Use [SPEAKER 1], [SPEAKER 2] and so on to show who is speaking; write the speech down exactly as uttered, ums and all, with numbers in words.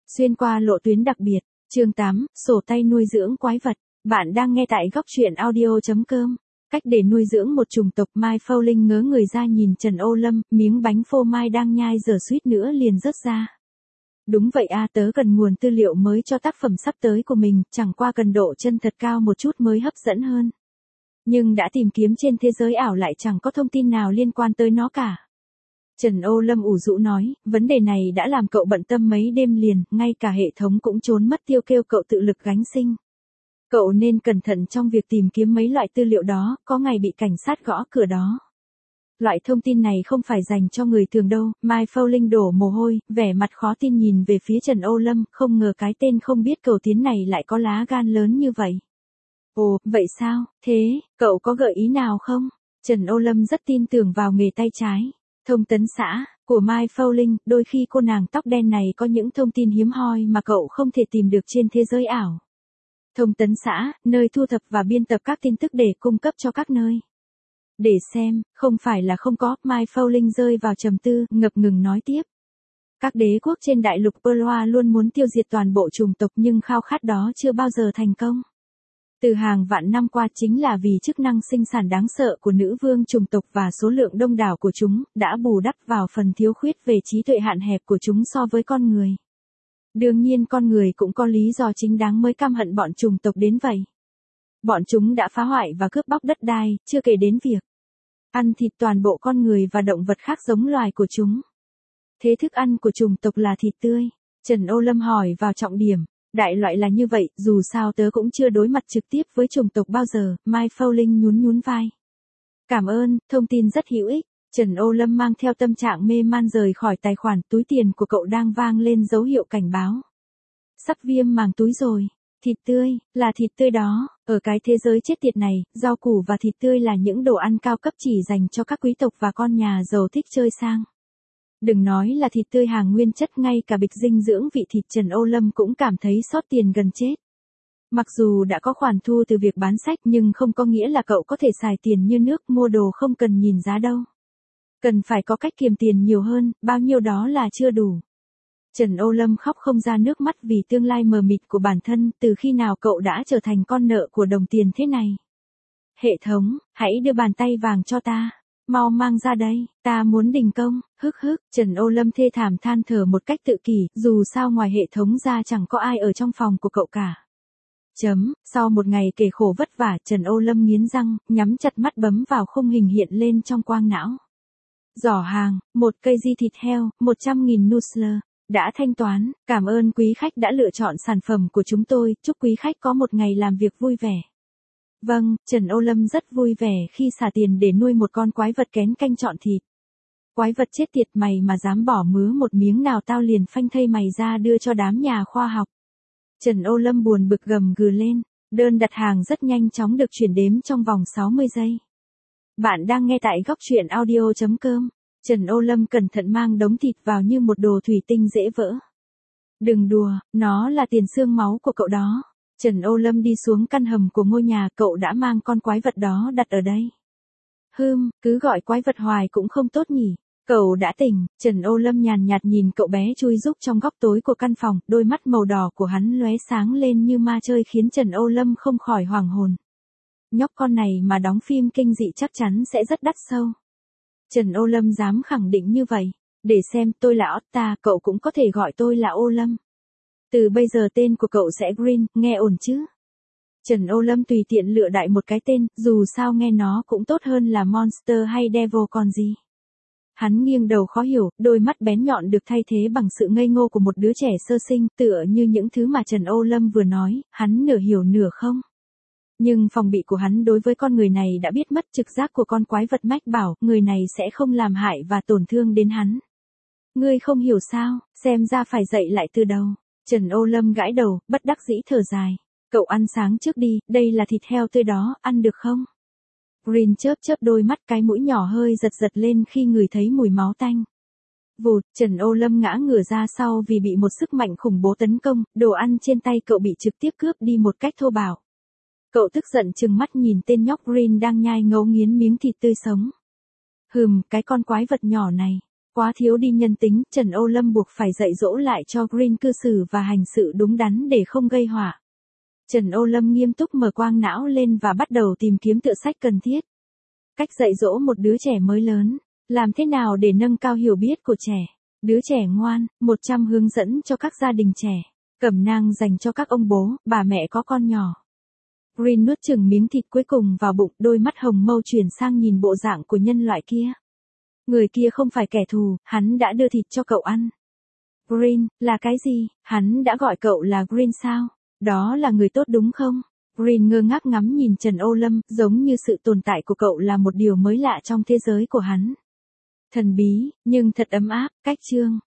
[SPEAKER 1] Xuyên qua lộ tuyến đặc biệt, chương tám, sổ tay nuôi dưỡng quái vật. Bạn đang nghe tại góc truyện audio chấm com. Cách để nuôi dưỡng một chủng tộc. Mai Phâu Linh ngớ người ra nhìn Trần Ô Lâm, miếng bánh phô mai đang nhai dở suýt nữa liền rớt ra. Đúng vậy a, tớ cần nguồn tư liệu mới cho tác phẩm sắp tới của mình, chẳng qua cần độ chân thật cao một chút mới hấp dẫn hơn. Nhưng đã tìm kiếm trên thế giới ảo lại chẳng có thông tin nào liên quan tới nó cả. Trần Ô Lâm ủ rũ nói, vấn đề này đã làm cậu bận tâm mấy đêm liền, ngay cả hệ thống cũng trốn mất tiêu kêu cậu tự lực gánh sinh. Cậu nên cẩn thận trong việc tìm kiếm mấy loại tư liệu đó, có ngày bị cảnh sát gõ cửa đó. Loại thông tin này không phải dành cho người thường đâu. Mai Phâu Linh đổ mồ hôi, vẻ mặt khó tin nhìn về phía Trần Ô Lâm, không ngờ cái tên không biết cầu tiến này lại có lá gan lớn như vậy. Ồ, vậy sao, thế, cậu có gợi ý nào không? Trần Ô Lâm rất tin tưởng vào nghề tay trái. Thông tấn xã của Mai Phâu Linh, đôi khi cô nàng tóc đen này có những thông tin hiếm hoi mà cậu không thể tìm được trên thế giới ảo. Thông tấn xã, nơi thu thập và biên tập các tin tức để cung cấp cho các nơi. Để xem, không phải là không có. Mai Phâu Linh rơi vào trầm tư, ngập ngừng nói tiếp. Các đế quốc trên đại lục Perloa luôn muốn tiêu diệt toàn bộ chủng tộc nhưng khao khát đó chưa bao giờ thành công. Từ hàng vạn năm qua chính là vì chức năng sinh sản đáng sợ của nữ vương chủng tộc và số lượng đông đảo của chúng, đã bù đắp vào phần thiếu khuyết về trí tuệ hạn hẹp của chúng so với con người. Đương nhiên con người cũng có lý do chính đáng mới căm hận bọn chủng tộc đến vậy. Bọn chúng đã phá hoại và cướp bóc đất đai, chưa kể đến việc ăn thịt toàn bộ con người và động vật khác giống loài của chúng. Thế thức ăn của chủng tộc là thịt tươi? Trần Ô Lâm hỏi vào trọng điểm. Đại loại là như vậy, dù sao tớ cũng chưa đối mặt trực tiếp với chủng tộc bao giờ. Mai Phâu Linh nhún nhún vai. Cảm ơn, thông tin rất hữu ích. Trần Ô Lâm mang theo tâm trạng mê man rời khỏi tài khoản. Túi tiền của cậu đang vang lên dấu hiệu cảnh báo. Sắp viêm màng túi rồi. Thịt tươi, là thịt tươi đó. Ở cái thế giới chết tiệt này, rau củ và thịt tươi là những đồ ăn cao cấp chỉ dành cho các quý tộc và con nhà giàu thích chơi sang. Đừng nói là thịt tươi hàng nguyên chất, ngay cả bịch dinh dưỡng vị thịt Trần Ô Lâm cũng cảm thấy xót tiền gần chết. Mặc dù đã có khoản thu từ việc bán sách nhưng không có nghĩa là cậu có thể xài tiền như nước, mua đồ không cần nhìn giá đâu. Cần phải có cách kiềm tiền nhiều hơn, bao nhiêu đó là chưa đủ. Trần Ô Lâm khóc không ra nước mắt vì tương lai mờ mịt của bản thân. Từ khi nào cậu đã trở thành con nợ của đồng tiền thế này? Hệ thống, hãy đưa bàn tay vàng cho ta. Mau mang ra đây, ta muốn đình công. Hức hức, Trần Ô Lâm thê thảm than thở một cách tự kỷ, dù sao ngoài hệ thống ra chẳng có ai ở trong phòng của cậu cả. Chấm, sau một ngày kể khổ vất vả, Trần Ô Lâm nghiến răng, nhắm chặt mắt bấm vào khung hình hiện lên trong quang não. Giỏ hàng, một cây di thịt heo, một trăm nghìn nusler. Đã thanh toán, cảm ơn quý khách đã lựa chọn sản phẩm của chúng tôi, chúc quý khách có một ngày làm việc vui vẻ. Vâng, Trần Ô Lâm rất vui vẻ khi xả tiền để nuôi một con quái vật kén canh chọn thịt. Quái vật chết tiệt, mày mà dám bỏ mứa một miếng nào tao liền phanh thây mày ra đưa cho đám nhà khoa học. Trần Ô Lâm buồn bực gầm gừ lên, đơn đặt hàng rất nhanh chóng được chuyển đếm trong vòng sáu mươi giây. Bạn đang nghe tại góc truyện audio chấm com. Trần Ô Lâm cẩn thận mang đống thịt vào như một đồ thủy tinh dễ vỡ. Đừng đùa, nó là tiền xương máu của cậu đó. Trần Ô Lâm đi xuống căn hầm của ngôi nhà, cậu đã mang con quái vật đó đặt ở đây. Hừm, cứ gọi quái vật hoài cũng không tốt nhỉ. Cậu đã tỉnh. Trần Ô Lâm nhàn nhạt nhìn cậu bé chui rúc trong góc tối của căn phòng, đôi mắt màu đỏ của hắn lóe sáng lên như ma chơi khiến Trần Ô Lâm không khỏi hoảng hồn. Nhóc con này mà đóng phim kinh dị chắc chắn sẽ rất đắt sâu. Trần Ô Lâm dám khẳng định như vậy. Để xem, tôi là Otta, cậu cũng có thể gọi tôi là Ô Lâm. Từ bây giờ tên của cậu sẽ Green, nghe ổn chứ? Trần Ô Lâm tùy tiện lựa đại một cái tên, dù sao nghe nó cũng tốt hơn là Monster hay Devil còn gì. Hắn nghiêng đầu khó hiểu, đôi mắt bén nhọn được thay thế bằng sự ngây ngô của một đứa trẻ sơ sinh, tựa như những thứ mà Trần Ô Lâm vừa nói, hắn nửa hiểu nửa không. Nhưng phòng bị của hắn đối với con người này đã biết mất trực giác của con quái vật mách bảo, người này sẽ không làm hại và tổn thương đến hắn. Ngươi không hiểu sao, xem ra phải dậy lại từ đầu. Trần Ô Lâm gãi đầu, bất đắc dĩ thở dài. Cậu ăn sáng trước đi, đây là thịt heo tươi đó, ăn được không? Green chớp chớp đôi mắt, cái mũi nhỏ hơi giật giật lên khi ngửi thấy mùi máu tanh. Vụt, Trần Ô Lâm ngã ngửa ra sau vì bị một sức mạnh khủng bố tấn công, đồ ăn trên tay cậu bị trực tiếp cướp đi một cách thô bạo. Cậu tức giận trừng mắt nhìn tên nhóc Green đang nhai ngấu nghiến miếng thịt tươi sống. Hừm, cái con quái vật nhỏ này. Quá thiếu đi nhân tính, Trần Âu Lâm buộc phải dạy dỗ lại cho Green cư xử và hành sự đúng đắn để không gây họa. Trần Âu Lâm nghiêm túc mở quang não lên và bắt đầu tìm kiếm tựa sách cần thiết. Cách dạy dỗ một đứa trẻ mới lớn. Làm thế nào để nâng cao hiểu biết của trẻ? Đứa trẻ ngoan, một trăm hướng dẫn cho các gia đình trẻ. Cẩm nang dành cho các ông bố, bà mẹ có con nhỏ. Green nuốt chừng miếng thịt cuối cùng vào bụng, đôi mắt hồng mâu chuyển sang nhìn bộ dạng của nhân loại kia. Người kia không phải kẻ thù, hắn đã đưa thịt cho cậu ăn. Green, là cái gì? Hắn đã gọi cậu là Green sao? Đó là người tốt đúng không? Green ngơ ngác ngắm nhìn Trần Âu Lâm, giống như sự tồn tại của cậu là một điều mới lạ trong thế giới của hắn. Thần bí, nhưng thật ấm áp, cách chương.